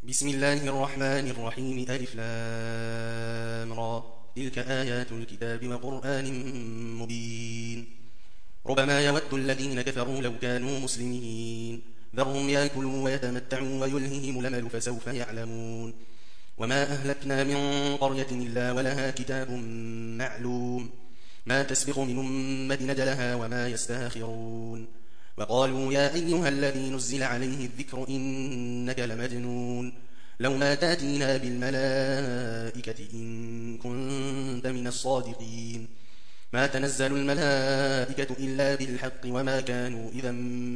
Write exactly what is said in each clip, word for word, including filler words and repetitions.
بسم الله الرحمن الرحيم. ألف لام را. تلك آيات الكتاب وقرآن مبين. ربما يود الذين كفروا لو كانوا مسلمين ذرهم يأكلوا ويتمتعوا ويلههم الأمل فسوف يعلمون. وما أهلكنا من قرية إلا ولها كتاب معلوم ما تسبق من أمة أجلها وما يستاخرون. وقالوا يا أيها الذي نزل عليه الذكر إنك لمجنون لو ما تاتينا بالملائكة إن كنت من الصادقين. ما تنزل الملائكة إلا بالحق وما كانوا إذا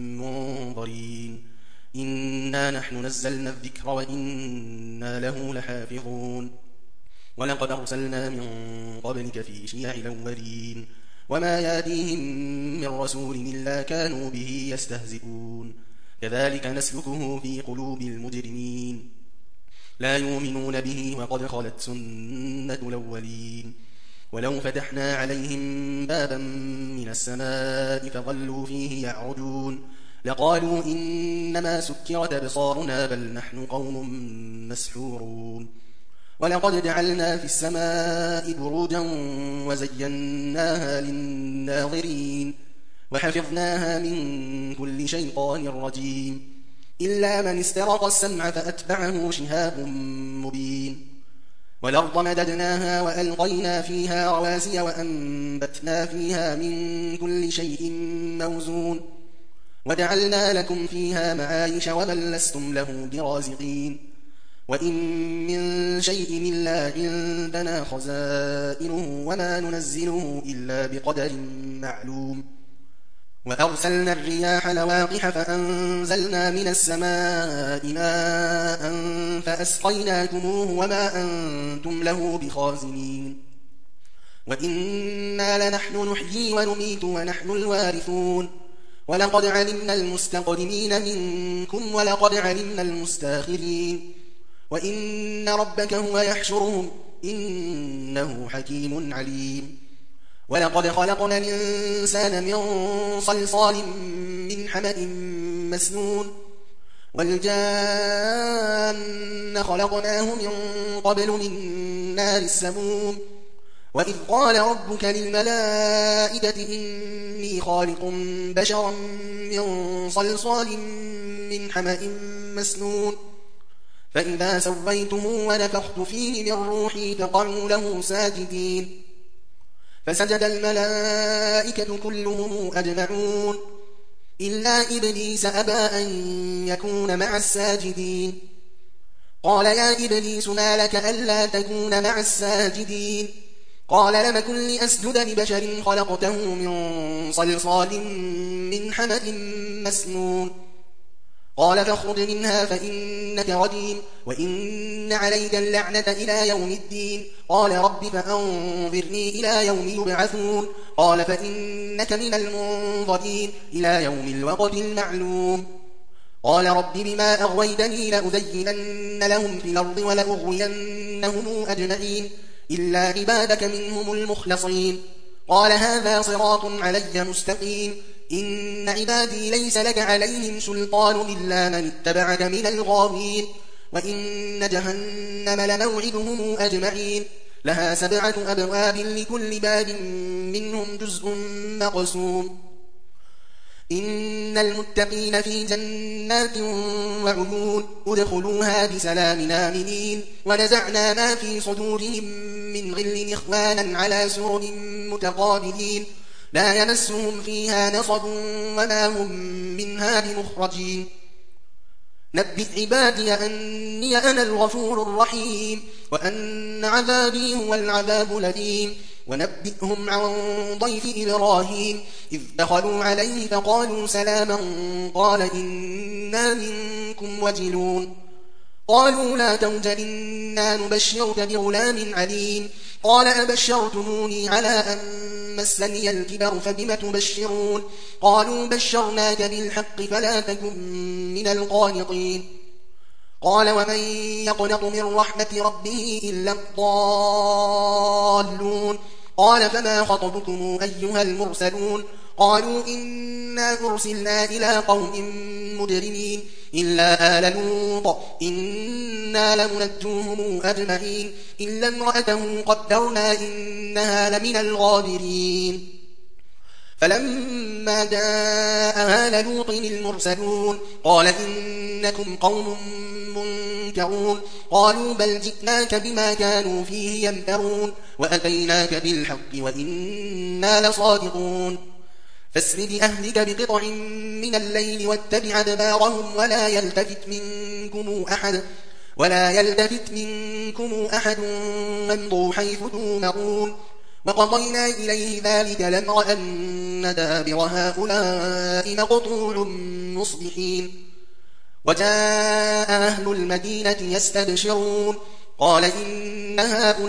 منظرين. إنا نحن نزلنا الذكر وإنا له لحافظون. ولقد أرسلنا من قبلك في شيع الأولين وما ياتيهم من رسول إلا كانوا به يستهزئون. كذلك نسلكه في قلوب المجرمين لا يؤمنون به وقد خلت سنة الأولين. ولو فتحنا عليهم بابا من السماء فظلوا فيه يعرجون لقالوا إنما سكرت أبصارنا بل نحن قوم مسحورون. ولقد جعلنا في السماء بروجا وزيناها للناظرين وحفظناها من كل شيطان رجيم إلا من استرق السمع فأتبعه شهاب مبين. والأرض مددناها وألقينا فيها رواسي وأنبتنا فيها من كل شيء موزون وجعلنا لكم فيها معايش ومن لستم له برازقين. وإن من شيء إلا عندنا خزائنه وما ننزله إلا بقدر معلوم. وأرسلنا الرياح لواقح فأنزلنا من السماء ماء فأسقيناكموه وما أنتم له بخازنين. وإنا لنحن نحيي ونميت ونحن الوارثون. ولقد علمنا المستقدمين منكم ولقد علمنا المستاخرين. وإن ربك هو يحشرهم إنه حكيم عليم. ولقد خلقنا الإنسان من صلصال من حمأ مسنون والجان خلقناه من قبل من نار السموم. وإذ قال ربك للملائكة إني خالق بشرا من صلصال من حمأ مسنون فإذا سويته ونفخت فيه من روحي فقعوا له ساجدين. فسجد الملائكة كلهم أجمعون إلا إبليس أبى أن يكون مع الساجدين. قال يا إبليس ما لك ألا تكون مع الساجدين؟ قال لم كن لأسجد لبشر خلقته من صلصال من حمأ مسنون. قال فاخرج منها فإنك رجيم وإن عليك اللعنة إلى يوم الدين. قال رب فأنظرني إلى يوم يبعثون. قال فإنك من المنظرين إلى يوم الوقت المعلوم. قال رب بما أغويتني لأزينن لهم في الأرض ولأغوينهم أجمعين إلا عبادك منهم المخلصين. قال هذا صراط علي مستقيم. إن عبادي ليس لك عليهم سلطان إلا من اتبعك من الغاوين. وإن جهنم لموعدهم أجمعين لها سبعة أبواب لكل باب منهم جزء مقسوم. إن المتقين في جنات وعيون ادخلوها بسلام آمنين. ونزعنا ما في صدورهم من غل إخوانا على سرر متقابلين لا يمسهم فيها نصب وما هم منها بمخرجين. نبئ عبادي أني أنا الغفور الرحيم وأن عذابي هو العذاب الأليم. ونبئهم عن ضيف إبراهيم إذ دخلوا عليه فقالوا سلاما قال إنا منكم وجلون. قالوا لا توجل إنا نبشرك بغلام عليم. قال أبشرتموني على أن مسني الكبر فبم تبشرون؟ قالوا بشرناك بالحق فلا تكن من القانطين. قال ومن يقنط من رحمة ربه إلا الضالون. قال فما خطبكم أيها المرسلون؟ قالوا إنا أرسلنا إلى قوم مجرمين إلا آل لوط إنا لمنجوهم أجمعين إلا امرأته قدرنا إنها لمن الغابرين فلما جاء آل لوط المرسلون قال إنكم قوم منكرون قالوا بل جئناك بما كانوا فيه يمترون وأتيناك بالحق وإنا لصادقون فاسر بأهلك بقطع من الليل واتبع أدبارهم ولا يلتفت منكم أحد ولا يلتفت منكم أحد وامضوا حيث تؤمرون وقضينا إليه ذلك الأمر أن دابر هؤلاء مقطوع مصبحين وجاء أهل المدينة يستبشرون قال إن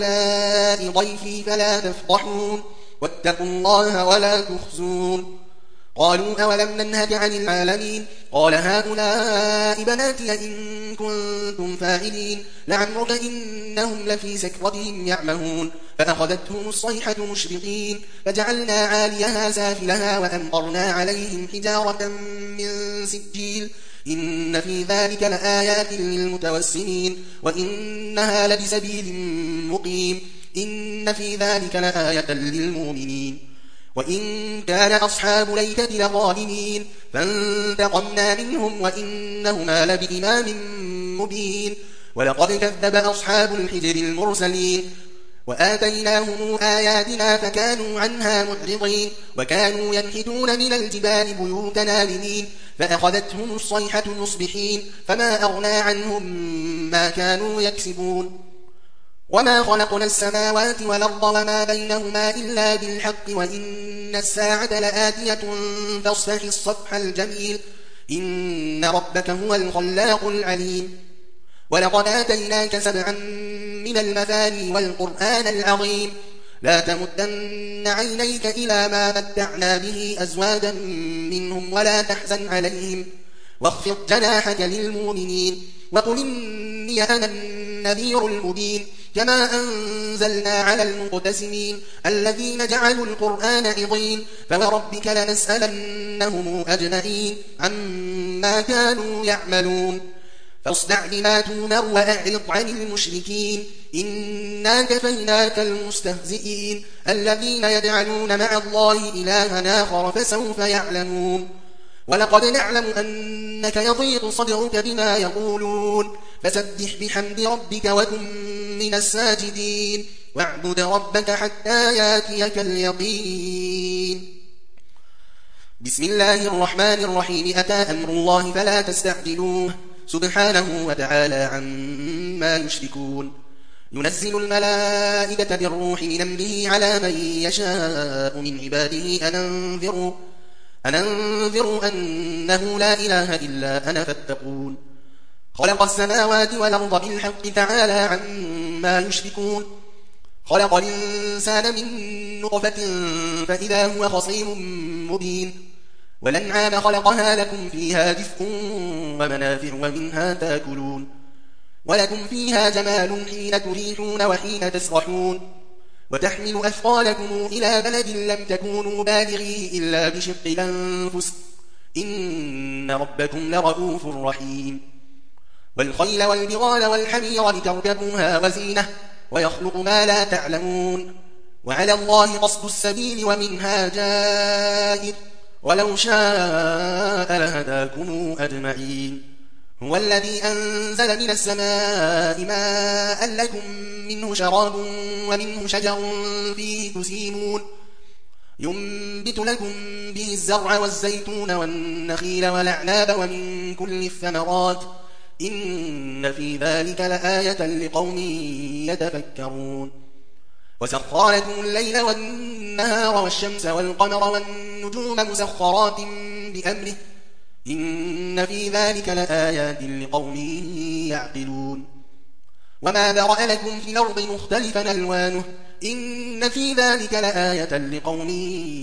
هؤلاء ضيفي فلا تفضحون واتقوا الله ولا تخزون قالوا أولم ننهك عن العالمين قال هؤلاء بناتي إن كنتم فاعلين لعمرك إنهم لفي سكرتهم يعمهون فأخذتهم الصيحة مشرقين فجعلنا عاليها سافلها وأمطرنا عليهم حجارة من سجيل إن في ذلك لآيات للمتوسمين وإنها لبسبيل مقيم إن في ذلك لآية للمؤمنين وإن كان أصحاب ليكة لظالمين فانتقمنا منهم وإنهما لبإمام مبين ولقد كذب أصحاب الحجر المرسلين وآتيناهم آياتنا فكانوا عنها معرضين وكانوا ينحتون من الجبال بيوتا آمنين فأخذتهم الصيحة مصبحين فما أغنى عنهم ما كانوا يكسبون وما خلقنا السماوات والأرض وما بينهما إلا بالحق وإن الساعة لآتية فاصفح الصفح الجميل إن ربك هو الخلاق العليم ولقد آتيناك سبعا من المثاني والقرآن العظيم لا تمدن عينيك إلى ما متعنا به أزواجا منهم ولا تحزن عليهم واخفض جناحك للمؤمنين وقل إني أنا النذير المبين كما أنزلنا على المقتسمين الذين جعلوا القرآن عضين فوربك لنسألنهم أجمعين عما كانوا يعملون فاصدع بما تؤمر وأعرض عن المشركين إنا كفيناك المستهزئين الذين يجعلون مع الله إلها آخر فسوف يعلمون ولقد نعلم أنك يضيق صدرك بما يقولون فسبح بحمد ربك وكن من الساجدين واعبد ربك حتى ياتيك اليقين بسم الله الرحمن الرحيم أتى أمر الله فلا تستعجلوه سبحانه وتعالى عما يشركون ينزل الملائكة بالروح من أمره على من يشاء من عباده أن أنذروا أن أنذروا أنه لا إله إلا أنا فاتقون خلق السماوات والأرض بالحق تعالى عما يشركون خلق الإنسان من نطفة فإذا هو خصيم مبين والأنعام خلقها لكم فيها دفء ومنافع ومنها تاكلون ولكم فيها جمال حين تريحون وحين تسرحون وتحمل أثقالكم إلى بلد لم تكونوا بالغيه إلا بشق الأنفس إن ربكم لرؤوف رحيم والخيل والبغال والحمير لتركبوها وزينة ويخلق ما لا تعلمون وعلى الله قصد السبيل ومنها جائر ولو شاء لهداكم أجمعين هو الذي أنزل من السماء ماء لكم منه شراب ومنه شجر فيه تسيمون ينبت لكم به الزرع والزيتون والنخيل والأعناب ومن كل الثمرات إن في ذلك لآية لقوم يتفكرون وسخر لكم الليل والنهار والشمس والقمر والنجوم مسخرات بأمره إن في ذلك لآيات لقوم يعقلون وما ذرأ لكم في الأرض مختلفا ألوانه إن في ذلك لآية لقوم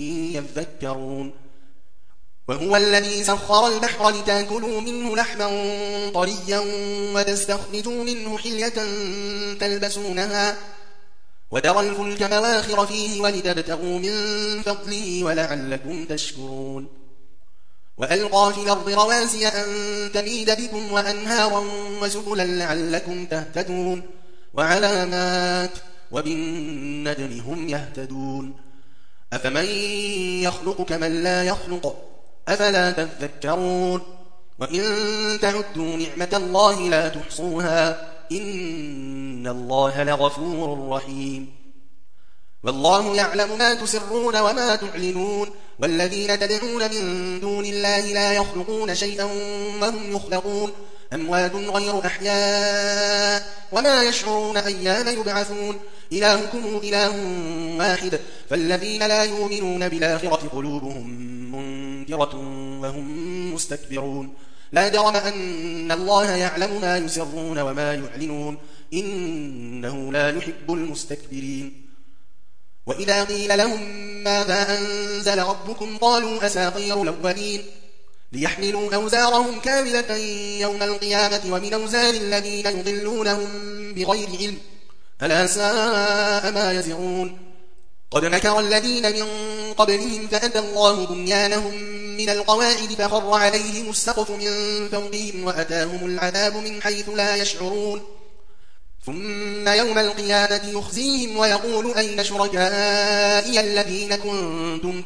يذكرون وهو الذي سخر البحر لتاكلوا منه لحما طريا وتستخرجوا منه حلية تلبسونها وترى الفلك مواخر فيه ولتبتغوا من فضله ولعلكم تشكرون وألقى في الأرض رواسي أن تميد بكم وأنهارا وسبلا لعلكم تهتدون وعلامات وبالنجم هم يهتدون أفمن يخلق كمن لا يخلق أفلا تذكرون وإن تعدوا نعمة الله لا تحصوها إن الله لغفور رحيم والله يعلم ما تسرون وما تعلنون والذين تدعون من دون الله لا يخلقون شيئا وهم يخلقون أموات غير أحياء وما يشعرون أيان يبعثون إلهكم إله واحد فالذين لا يؤمنون بالآخرة قلوبهم منكرة وهم مستكبرون لا جرم أن الله يعلم ما يسرون وما يعلنون إنه لا يحب المستكبرين وإذا قيل لهم ماذا أنزل ربكم قالوا أساطير الأولين ليحملوا أوزارهم كاملة يوم القيامة ومن أوزار الذين يضلونهم بغير علم ألا ساء ما يزرون قد مكر الذين من قبلهم فأتى الله بنيانهم من القواعد فخر عليهم السقف من فوقهم وأتاهم العذاب من حيث لا يشعرون ثم يوم القيامة يخزيهم ويقول أين شركائي الذين كنتم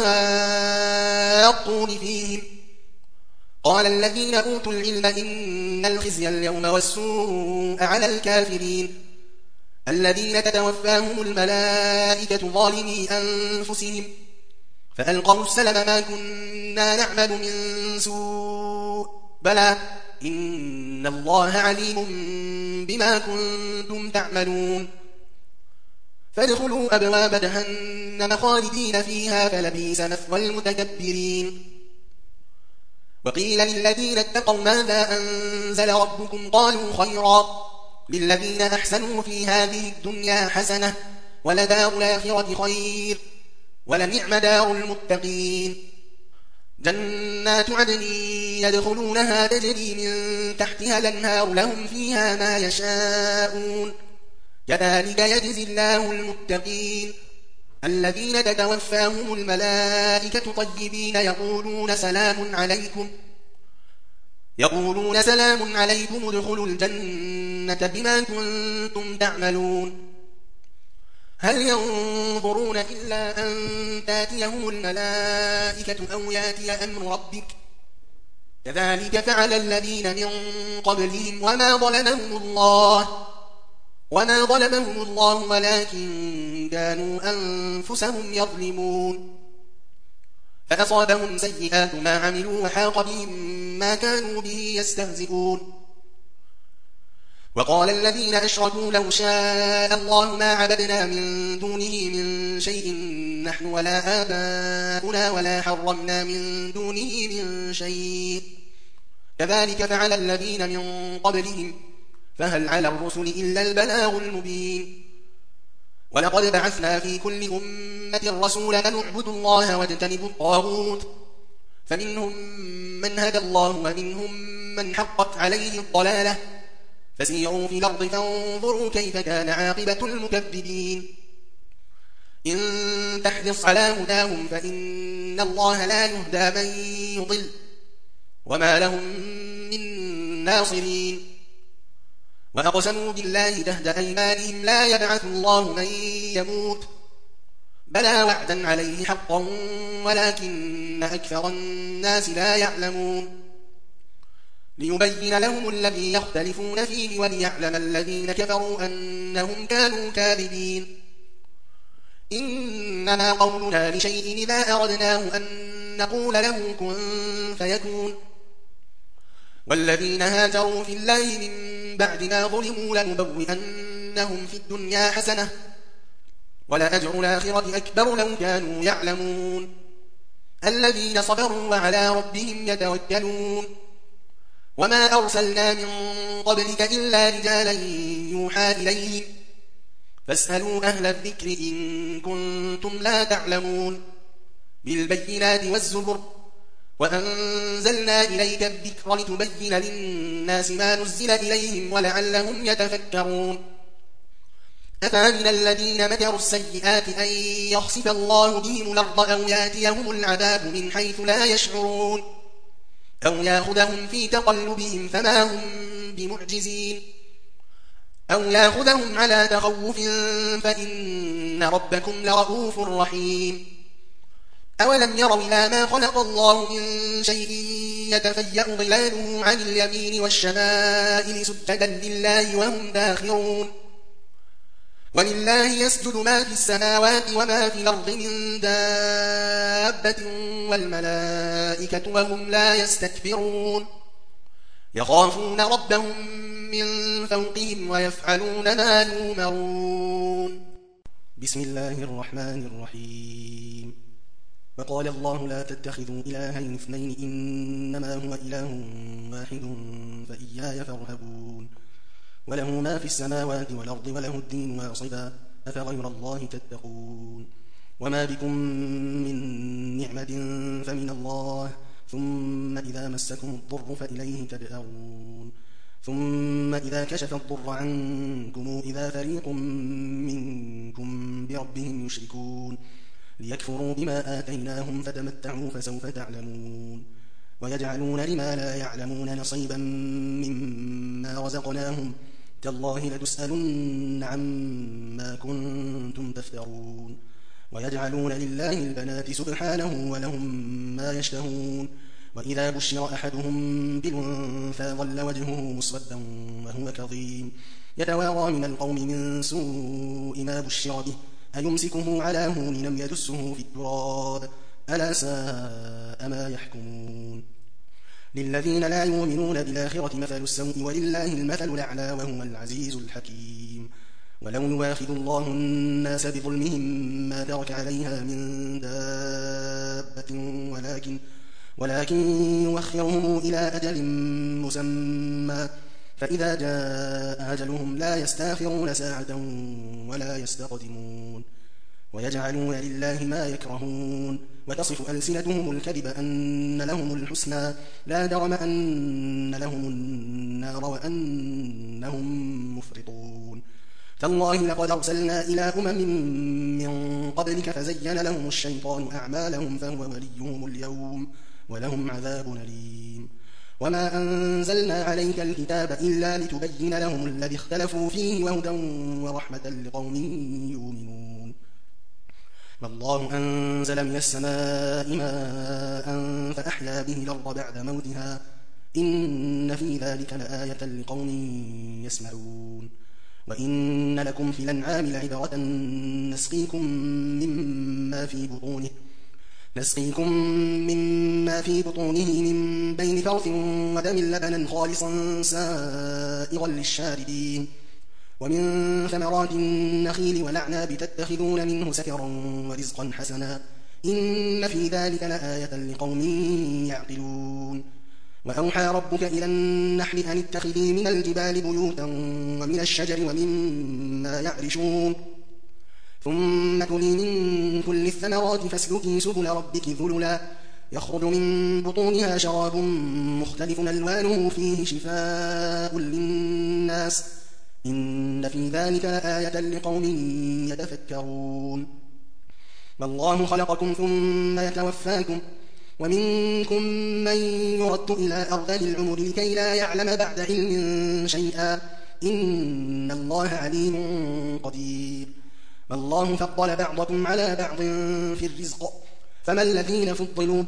تشاقون فيهم قال الذين أوتوا العلم إن الخزي اليوم والسوء على الكافرين الذين تتوفاهم الملائكة ظالمي أنفسهم فألقوا السلم ما كنا نعمل من سوء بلى إن الله عليم بما كنتم تعملون فادخلوا أبواب جهنم خالدين فيها فلبئس مثوى المتكبرين وقيل للذين اتقوا ماذا أنزل ربكم قالوا خيرا للذين أحسنوا في هذه الدنيا حسنة ولدار الآخرة خير ولنعم دار المتقين جنات عدن يدخلونها تجري من تحتها الأنهار لهم فيها ما يشاءون كذلك يجزي الله المتقين الذين تتوفاهم الملائكة طيبين يقولون سلام عليكم يقولون سلام عليكم ادخلوا الجنة بما كنتم تعملون هل ينظرون إلا أن تاتيهم الملائكة أو ياتي أمر ربك كذلك فعل الذين من قبلهم وما ظلمهم الله وما ظلمهم الله ولكن كانوا أنفسهم يظلمون فأصابهم سيئات ما عملوا وحاق بهم ما كانوا به يستهزئون وقال الذين أشركوا لو شاء الله ما عبدنا من دونه من شيء نحن ولا آباؤنا ولا حرمنا من دونه من شيء كذلك فعل الذين من قبلهم فهل على الرسل إلا البلاغ المبين ولقد بعثنا في كل أمة رسولا أن اعبدوا الله واجتنبوا الطاغوت فمنهم من هدى الله ومنهم من حقت عليه الضلالة فسيروا في الأرض فانظروا كيف كان عاقبة المكذبين إن تحرص على هداهم فإن الله لا يهدى من يضل وما لهم من ناصرين وأقسموا بالله جهد أيمانهم لا يبعث الله من يموت بلى وعدا عليه حقا ولكن أكثر الناس لا يعلمون ليبين لهم الذي يختلفون فيه وليعلم الذين كفروا أنهم كانوا كاذبين إنما قولنا لشيء إذا أردناه أن نقول له كن فيكون والذين هاجروا في الله من بعد ما ظلموا لنبوئنهم في الدنيا حسنة ولأجر الآخرة أكبر لو كانوا يعلمون الذين صبروا وعلى ربهم يتوكلون وما أرسلنا من قبلك إلا رجالا يوحى إليهم فاسألوا أهل الذكر إن كنتم لا تعلمون بالبينات والزبر وأنزلنا إليك الذكر لتبين للناس ما نزل إليهم ولعلهم يتفكرون أفمن الذين مكروا السيئات أن يخسف الله بهم الأرض أو يأتيهم العذاب من حيث لا يشعرون أو ياخذهم في تقلبهم فما هم بمعجزين أو ياخذهم على تخوف فإن ربكم لرؤوف رحيم أولم يروا إلى ما خلق الله من شيء يتفيأ ظلاله عن اليمين والشمائل سجدا لله وهم داخرون ولله يسجد ما في السماوات وما في الأرض من دابة والملائكة وهم لا يستكبرون يخافون ربهم من فوقهم ويفعلون ما يؤمرون بسم الله الرحمن الرحيم وقال الله لا تتخذوا إلهين اثنين إنما هو إله واحد فإياي فارهبون وله ما في السماوات والأرض وله الدين واصبا أفغير الله تتقون وما بكم من نعمة فمن الله ثم إذا مسكم الضر فإليه تجأرون ثم إذا كشف الضر عنكم إذا فريق منكم بربهم يشركون ليكفروا بما آتيناهم فتمتعوا فسوف تعلمون ويجعلون لما لا يعلمون نصيبا مما رزقناهم تالله لتسألن عما كنتم تفترون ويجعلون لله البنات سبحانه ولهم ما يشتهون وإذا بشر أحدهم بالأنثى ظل وجهه مسودا وهو كظيم يتوارى من القوم من سوء ما بشر به أيمسكه على هون لم يدسه في التراب ألا ساء ما يحكمون للذين لا يؤمنون بالآخرة مثل السوء ولله المثل الأعلى وهو العزيز الحكيم ولو يواخذ الله الناس بظلمهم ما ترك عليها من دابة ولكن, ولكن يوخرهم إلى أجل مسمى فإذا جاء أجلهم لا يستاخرون ساعة ولا يستقدمون ويجعلون لله ما يكرهون وتصف ألسنتهم الكذب أن لهم الحسنى لا جرم أن لهم النار وأنهم مفرطون تالله لقد أرسلنا إلى أمم من قبلك فزين لهم الشيطان أعمالهم فهو وليهم اليوم ولهم عذاب أليم وما أنزلنا عليك الكتاب إلا لتبين لهم الذي اختلفوا فيه وهدى ورحمة لقوم يؤمنون والله أنزل من السماء ماء فأحيا به الأرض بعد موتها إن في ذلك لآية لقوم يسمعون وإن لكم في الأنعام لعبرة نسقيكم مما في بطونه نسقيكم مما في بطونه من بين فرث ودم لبنا خالصا سائغا للشاربين ومن ثمرات النخيل والأعناب تتخذون منه سكرا ورزقا حسنا إن في ذلك لآية لقوم يعقلون وأوحى ربك إلى النحل أن اتخذي من الجبال بيوتا ومن الشجر ومما يعرشون ثم كلي من كل الثمرات فاسلكي سبل ربك ذللا يخرج من بطونها شراب مختلف ألوانه فيه شفاء للناس إن في ذلك لآية لقوم يتفكرون والله خلقكم ثم يتوفاكم ومنكم من يرد إلى أرذل العمر لكي لا يعلم بعد علم شيئا إن الله عليم قدير والله فضل بعضكم على بعض في الرزق فما الذين فضلوا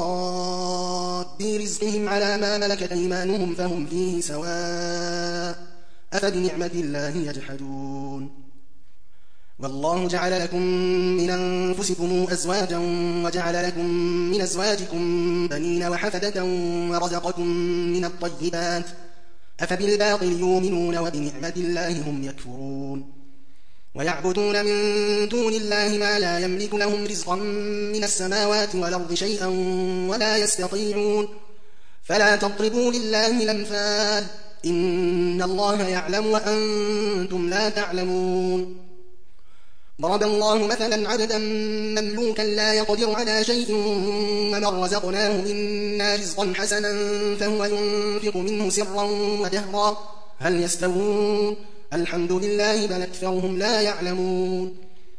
براد رزقهم على ما ملكت أيمانهم فهم فيه سواء أفبنعمة الله يجحدون والله جعل لكم من أنفسكم أزواجا وجعل لكم من أزواجكم بنين وحفدة ورزقكم من الطيبات أفبالباطل يؤمنون وبنعمة الله هم يكفرون ويعبدون من دون الله ما لا يملك لهم رزقا من السماوات والأرض شيئا ولا يستطيعون فلا تضربوا لله الأمثال إن الله يعلم وأنتم لا تعلمون ضرب الله مثلا عبدا مملوكا لا يقدر على شيء ومن رزقناه منا رزقا حسنا فهو ينفق منه سرا وجهرا هل يستوون الحمد لله بل أكثرهم لا يعلمون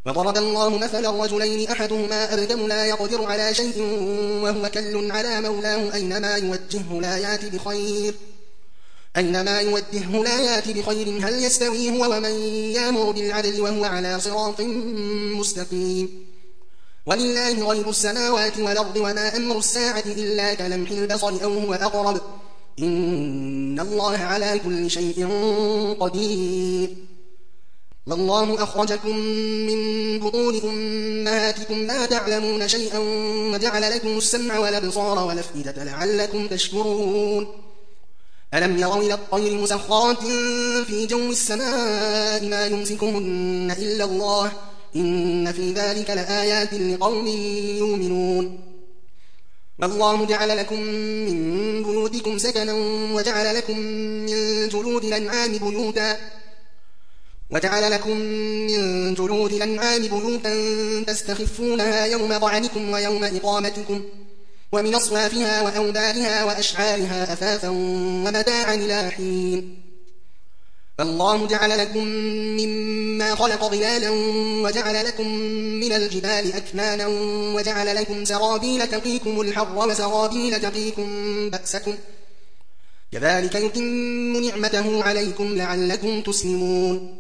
وضرب الله مثلا رجلين أحدهما أبكم لا يقدر على شيء وهو كل على مولاه أينما يوجهه لا يأتي بخير أينما يوجهه لا يأتي بخير هل يستوي هو ومن يأمر بالعدل وهو على صراط مستقيم ولله غيب السماوات والأرض وما أمر الساعة إلا كلمح البصر أو هو أقرب إن الله على كل شيء قدير والله أخرجكم من بطون أمهاتكم لا تعلمون شيئا وجعل لكم السمع والأبصار والأفئدة لعلكم تشكرون ألم يروا إلى الطير مسخرات في جو السماء ما يمسكهن إلا الله إن في ذلك لآيات لقوم يؤمنون والله جعل لكم من بيوتكم سكنا وجعل لكم من جلود الأنعام بيوتا وجعل لكم من جلود الأنعام بيوتا تستخفونها يوم ضعنكم ويوم إقامتكم ومن أصوافها وأوبارها وأشعارها أثاثا ومتاعا إلى حين فالله جعل لكم مما خلق ظلالا وجعل لكم من الجبال أكنانا وجعل لكم سرابيل تقيكم الحر وسرابيل تقيكم بأسكم كذلك يتم نعمته عليكم لعلكم تسلمون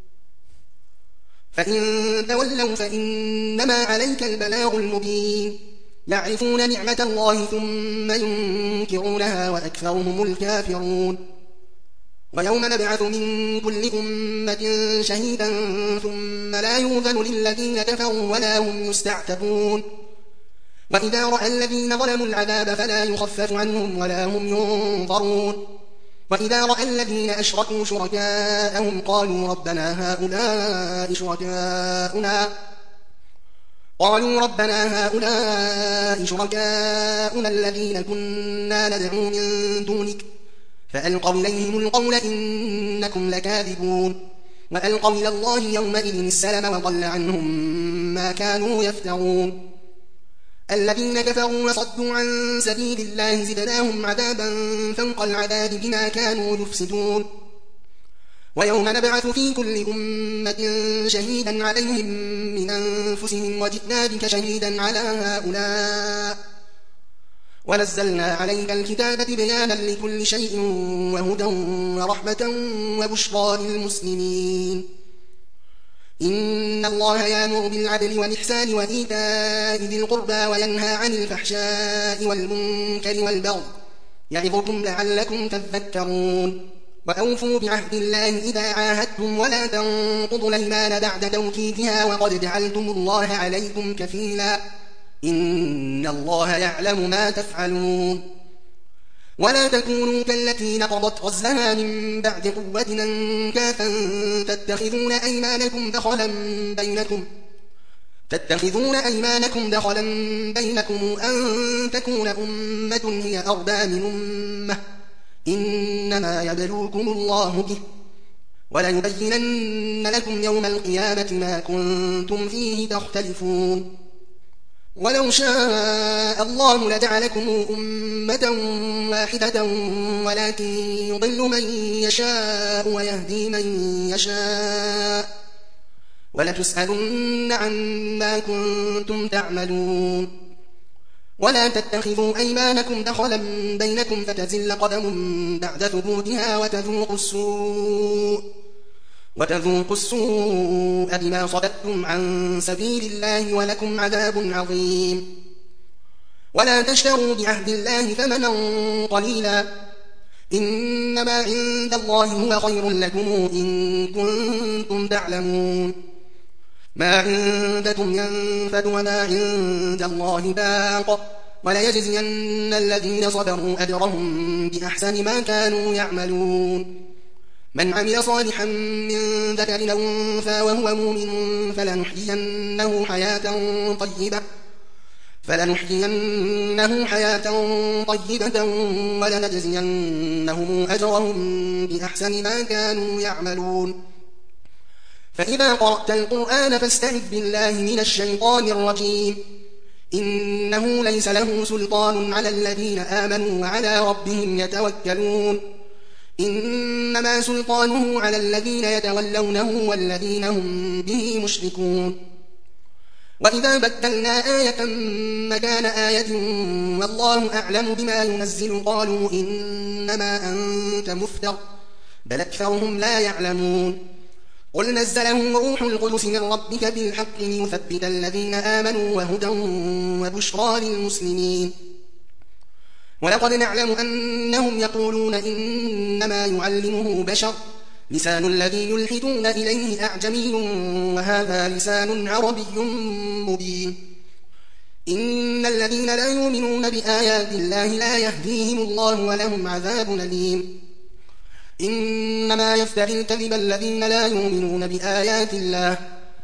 فإن تولوا فإنما عليك البلاغ المبين يعرفون نعمة الله ثم ينكرونها وأكثرهم الكافرون ويوم نبعث من كل أمة شهيدا ثم لا يؤذن للذين كفروا ولا هم يستعتبون وإذا رأى الذين ظلموا العذاب فلا يخفف عنهم ولا هم ينظرون وإذا رأى الذين أشركوا شركاءهم قالوا ربنا هؤلاء شركاؤنا قالوا ربنا هؤلاء شركاؤنا الذين كنا ندعو من دونك فألقوا إليهم القول إنكم لكاذبون وألقوا إلى الله يومئذ السلم وضل عنهم ما كانوا يفترون الذين كفروا وصدوا عن سبيل الله زدناهم عذابا فوق العذاب بما كانوا يفسدون ويوم نبعث في كل أمة شهيدا عليهم من أنفسهم وجئنا بك شهيدا على هؤلاء ونزلنا عليك الكتاب بيانا لكل شيء وهدى ورحمة وبشرى للمسلمين إن الله يأمر بالعدل والإحسان وإيتاء ذي القربى وينهى عن الفحشاء والمنكر والبغي يعظكم لعلكم تذكرون وأوفوا بعهد الله إذا عاهدتم ولا تنقضوا الأيمان بعد توكيدها وقد جعلتم الله عليكم كفيلا إن الله يعلم ما تفعلون ولا تكونوا كالتي نقضت غزلها من بعد قوة أنكاثا تتخذون أيمانكم دخلا بينكم تتخذون أيمانكم دخلا بينكم أن تكون أمة هي أربى من أمة إنما يبلوكم الله به وليبينن لكم يوم القيامة ما كنتم فيه تختلفون ولو شاء الله لجعلكم أمة واحدة ولكن يضل من يشاء ويهدي من يشاء ولتسألن عما كنتم تعملون ولا تتخذوا أيمانكم دخلا بينكم فتزل قدم بعد ثبوتها وتذوقوا السوء وتذوقوا السوء بما صددتم عن سبيل الله ولكم عذاب عظيم ولا تشتروا بعهد الله ثمنا قليلا إنما عند الله هو خير لكم إن كنتم تعلمون ما عندكم ينفد وما عند الله باق وليجزين الذين صبروا أجرهم بأحسن ما كانوا يعملون من عمل صالحا من ذكر أو أنثى وهو مؤمن فلنحيينه حياة طيبة فلنحيينه حياة طيبة ولنجزينهم أجرهم بأحسن ما كانوا يعملون فإذا قرأت القرآن فاستعذ بالله من الشيطان الرجيم إنه ليس له سلطان على الذين آمنوا وعلى ربهم يتوكلون إنما سلطانه على الذين يتولونه والذين هم به مشركون وإذا بدلنا آية مكان آية والله أعلم بما ينزل قالوا إنما أنت مفتر بل أكثرهم لا يعلمون قل نزله روح القدس من ربك بالحق ليثبت الذين آمنوا وهدى وبشرى للمسلمين ولقد نعلم أنهم يقولون إنما يعلمه بشر لسان الذي يلحدون إليه أعجمي وهذا لسان عربي مبين إن الذين لا يؤمنون بآيات الله لا يهديهم الله ولهم عذاب أليم إنما يفتري الكذب الذين لا يؤمنون بآيات الله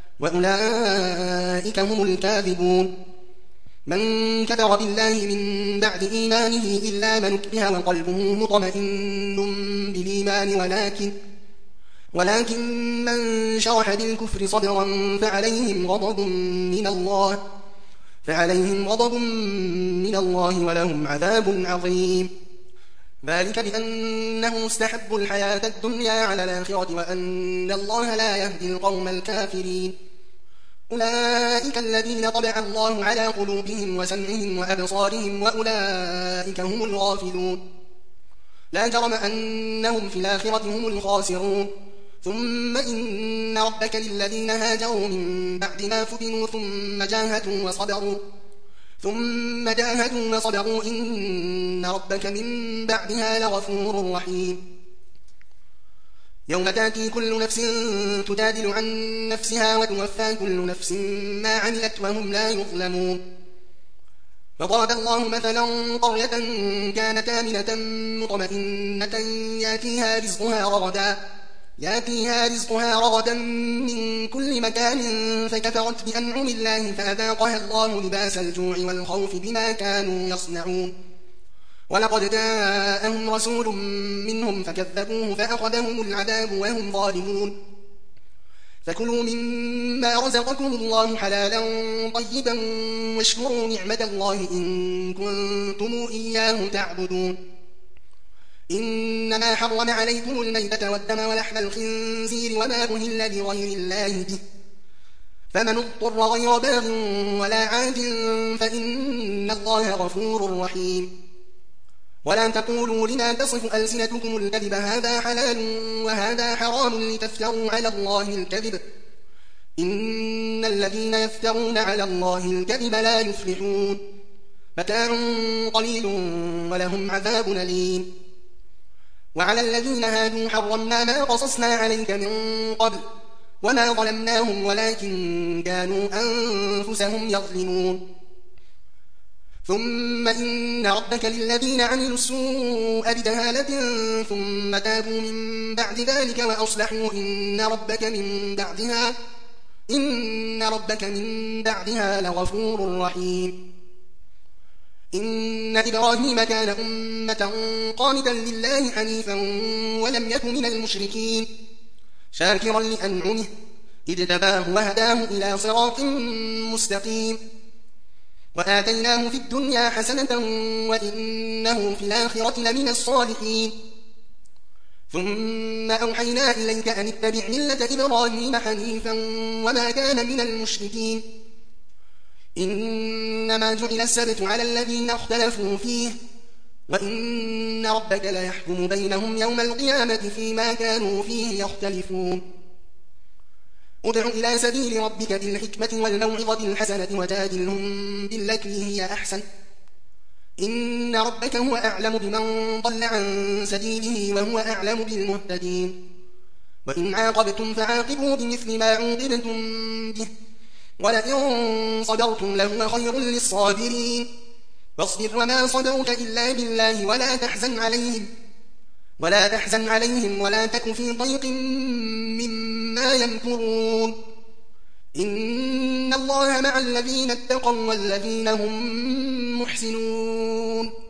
وأولئك هم الكاذبون من كفر بالله من بعد إيمانه إلا من أكره وقلبه مطمئن بالإيمان ولكن ولكن من شرح بالكفر صدرا فعليهم غضب من الله فعليهم غضب من الله ولهم عذاب عظيم ذلك بأنه استحبوا الحياة الدنيا على الآخرة وأن الله لا يهدي القوم الكافرين أولئك الذين طبع الله على قلوبهم وسمعهم وأبصارهم وأولئك هم الغافلون لا جرم أنهم في الآخرة هم الخاسرون ثم إن ربك للذين هاجروا من بعد ما فتنوا ثم جاهدوا وصبروا ثم جاهدوا وصبروا إن ربك من بعدها لغفور رحيم يوم تأتي كل نفس تجادل عن نفسها وتوفى كل نفس ما عملت وهم لا يظلمون فضرب الله مثلا قرية كانت آمنة مطمئنة يأتيها رزقها رغدا يأتيها رزقها رغدا من كل مكان فكفرت بأنعم الله فأذاقها الله لباس الجوع والخوف بما كانوا يصنعون ولقد جاءهم رسول منهم فكذبوه فأخذهم العذاب وهم ظالمون فكلوا مما رزقكم الله حلالا طيبا واشكروا نعمة الله إن كنتم إياه تعبدون إنما حرم عليكم الميتة والدم ولحم الخنزير وما أهل لغير الله به فمن اضطر غير باغ ولا عاد فإن الله غفور رحيم ولا تقولوا لما تصف ألسنتكم الكذب هذا حلال وهذا حرام لتفتروا على الله الكذب إن الذين يفترون على الله الكذب لا يفلحون متاع قليل ولهم عذاب أليم وعلى الذين هادوا حرمنا ما قصصنا عليك من قبل وما ظلمناهم ولكن كانوا أنفسهم يظلمون ثم إن ربك للذين عملوا السوء بجهالة ثم تابوا من بعد ذلك وأصلحوا إن ربك من بعدها إن ربك من بعدها لغفور رحيم إن إبراهيم كان أمة قانتا لله حنيفا ولم يكن من المشركين شاكرا لأنعمه اجتباه وهداه إلى صراط مستقيم وآتيناه في الدنيا حسنة وإنه في الآخرة لمن الصالحين ثم أوحينا إليك أن اتبع ملة إبراهيم حنيفا وما كان من المشركين إنما جعل السبت على الذين اختلفوا فيه وإن ربك ليحكم بينهم يوم القيامة فيما كانوا فيه يختلفون ادع إلى سبيل ربك بالحكمة والموعظة الحسنة وجادلهم بالتي هي أحسن إن ربك هو أعلم بمن ضل عن سبيله وهو أعلم بالمهتدين وإن عاقبتم فعاقبوا بمثل ما عوقبتم به ولئن صبرتم لهو خير للصابرين واصبر وما صبرك إلا بالله ولا تحزن عليهم ولا تحزن عليهم ولا تك في ضيق مما يمكرون إن الله مع الذين اتقوا والذين هم محسنون